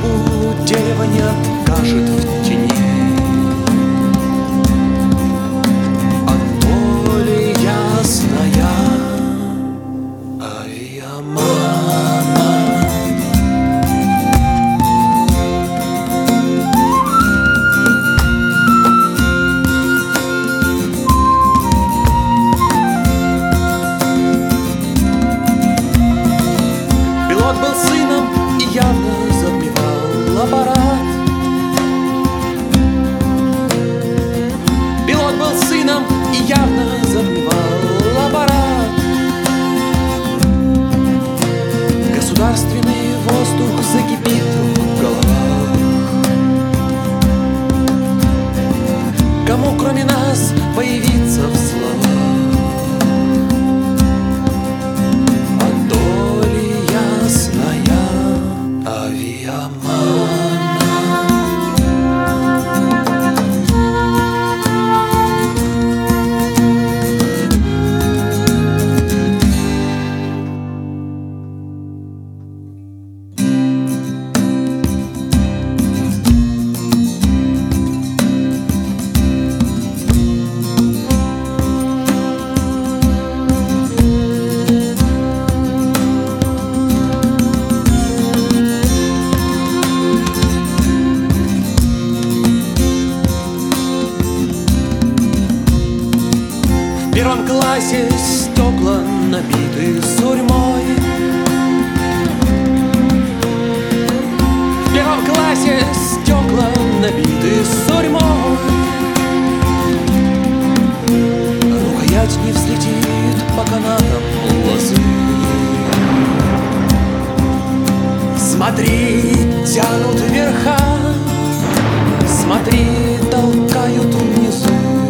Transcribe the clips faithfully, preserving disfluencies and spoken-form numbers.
судьбу дерево не откажет в тени. Анатолий ясная авиамана. Пилот был сыном и явно затмевал аппарат. Пилот был сыном и явно затмевал аппарат. Государственный воздух закипит в головах. Кому кроме нас появиться в словах? Анатолий ясная авиамана. В первом классе стекла набиты сурьмой. В первом классе стекла набиты сурьмой. Рукоять не взлетит по канатам лозы. Смотри, тянут вверха, смотри, толкают внизу.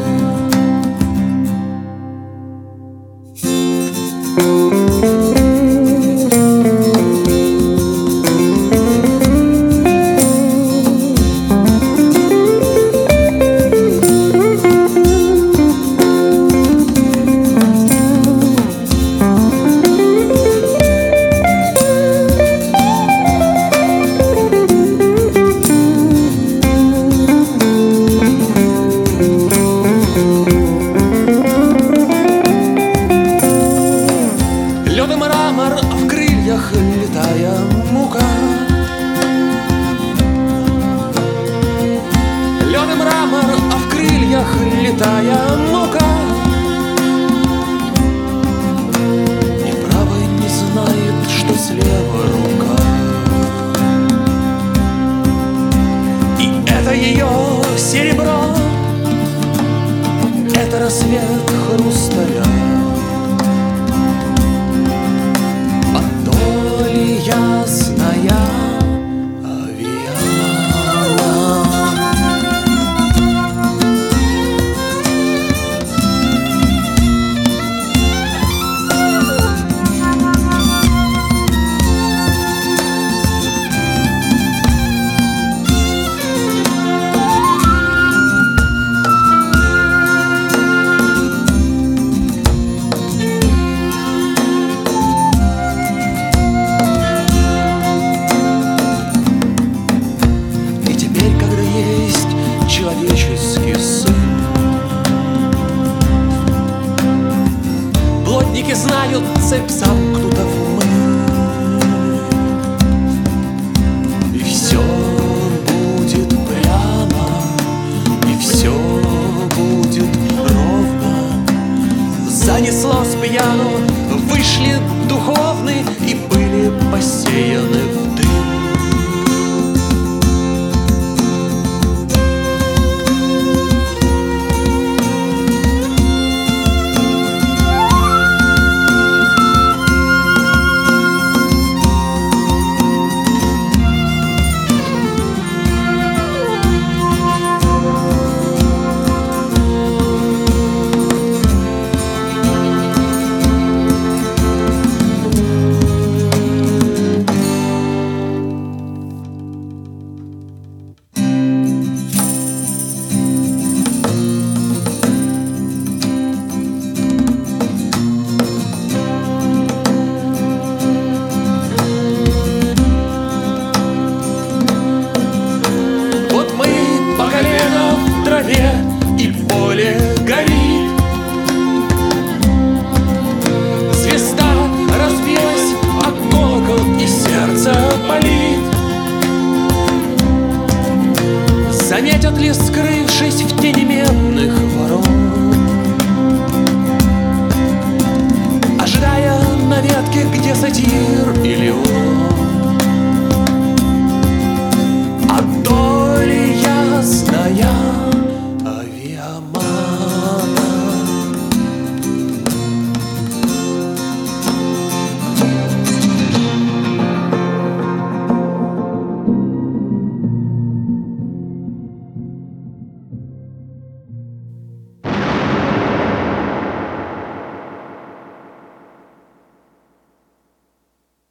Лед и мрамор, а в крыльях летая мука. Лед и мрамор, а в крыльях летая мука. Ни правой не знает, что слева рука. И это ее серебро, это рассвет хрусталя.